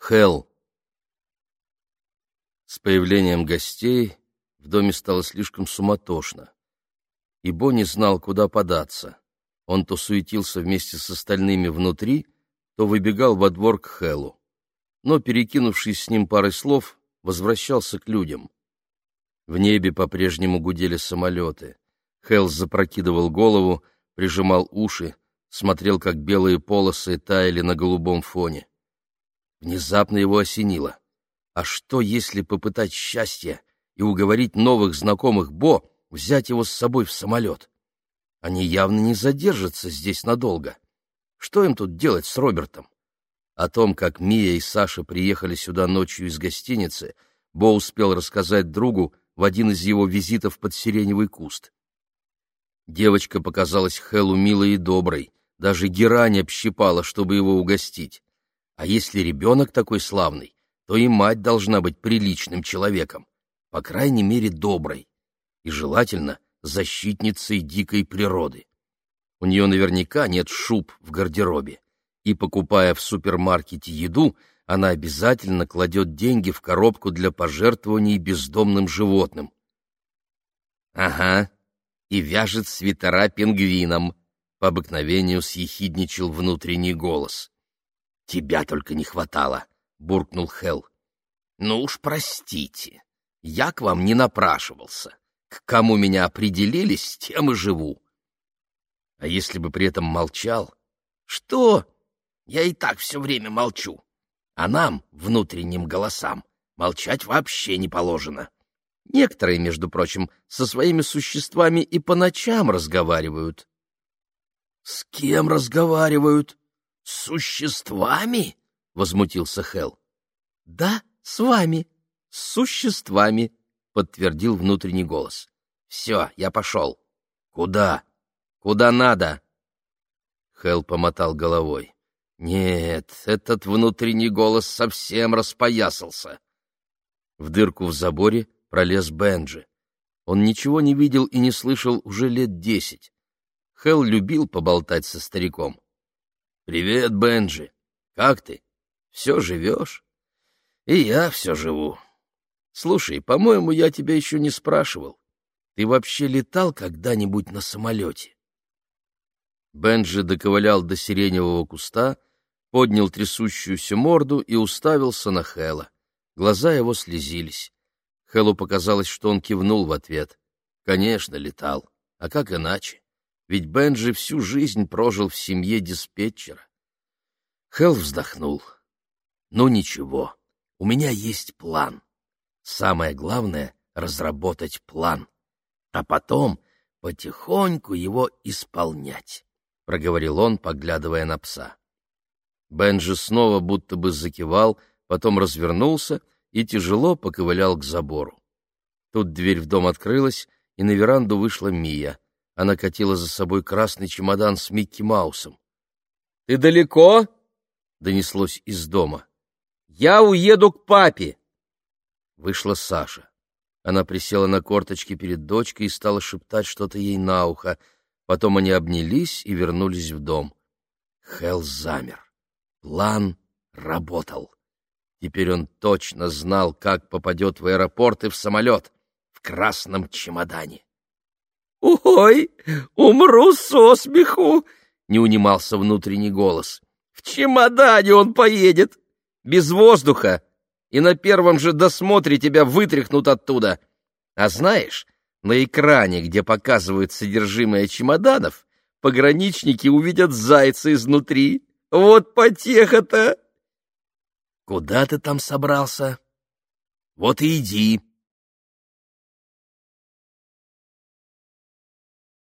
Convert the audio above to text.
Хелл. С появлением гостей в доме стало слишком суматошно, и Бо не знал, куда податься. Он то суетился вместе с остальными внутри, то выбегал во двор к Хеллу. Но, перекинувшись с ним парой слов, возвращался к людям. В небе по-прежнему гудели самолеты. Хелл запрокидывал голову, прижимал уши, смотрел, как белые полосы таяли на голубом фоне. Внезапно его осенило. А что, если попытать счастья и уговорить новых знакомых Бо взять его с собой в самолет? Они явно не задержатся здесь надолго. Что им тут делать с Робертом? О том, как Мия и Саша приехали сюда ночью из гостиницы, Бо успел рассказать другу в один из его визитов под сиреневый куст. Девочка показалась Хеллу милой и доброй, даже герань общипала, чтобы его угостить. А если ребенок такой славный, то и мать должна быть приличным человеком, по крайней мере доброй, и желательно защитницей дикой природы. У нее наверняка нет шуб в гардеробе, и, покупая в супермаркете еду, она обязательно кладет деньги в коробку для пожертвований бездомным животным. Ага, и вяжет свитера пингвинам, по обыкновению съехидничал внутренний голос. «Тебя только не хватало», — буркнул Хелл. «Ну уж простите, я к вам не напрашивался. К кому меня определили, с тем и живу». А если бы при этом молчал? «Что? Я и так все время молчу. А нам, внутренним голосам, молчать вообще не положено. Некоторые, между прочим, со своими существами и по ночам разговаривают». «С кем разговаривают? С существами?» — возмутился Хелл. «Да, с вами, с существами», — подтвердил внутренний голос. «Все, я пошел». «Куда?» «Куда надо?» Хелл помотал головой. «Нет, этот внутренний голос совсем распоясался». В дырку в заборе пролез Бенджи. Он ничего не видел и не слышал уже лет 10. Хелл любил поболтать со стариком. «Привет, Бенджи. Как ты? Все живешь?» «И я все живу. Слушай, по-моему, я тебя еще не спрашивал. Ты вообще летал когда-нибудь на самолете?» Бенджи доковылял до сиреневого куста, поднял трясущуюся морду и уставился на Хелла. Глаза его слезились. Хеллу показалось, что он кивнул в ответ. Конечно, летал. А как иначе? Ведь Бенджи всю жизнь прожил в семье диспетчера. Хелл вздохнул. «Ну ничего, у меня есть план. Самое главное — разработать план, а потом потихоньку его исполнять», — проговорил он, поглядывая на пса. Бенджи снова будто бы закивал, потом развернулся и тяжело поковылял к забору. Тут дверь в дом открылась, и на веранду вышла Мия. Она катила за собой красный чемодан с Микки Маусом. «Ты далеко?» — донеслось из дома. «Я уеду к папе!» Вышла Саша. Она присела на корточки перед дочкой и стала шептать что-то ей на ухо. Потом они обнялись и вернулись в дом. Хелл замер. План работал. Теперь он точно знал, как попадет в аэропорт и в самолет в красном чемодане. «Ой, умру со смеху!» — не унимался внутренний голос. «В чемодане он поедет! Без воздуха! И на первом же досмотре тебя вытряхнут оттуда! А знаешь, на экране, где показывают содержимое чемоданов, пограничники увидят зайца изнутри! Вот потеха-то!» «Куда ты там собрался?» «Вот и иди!»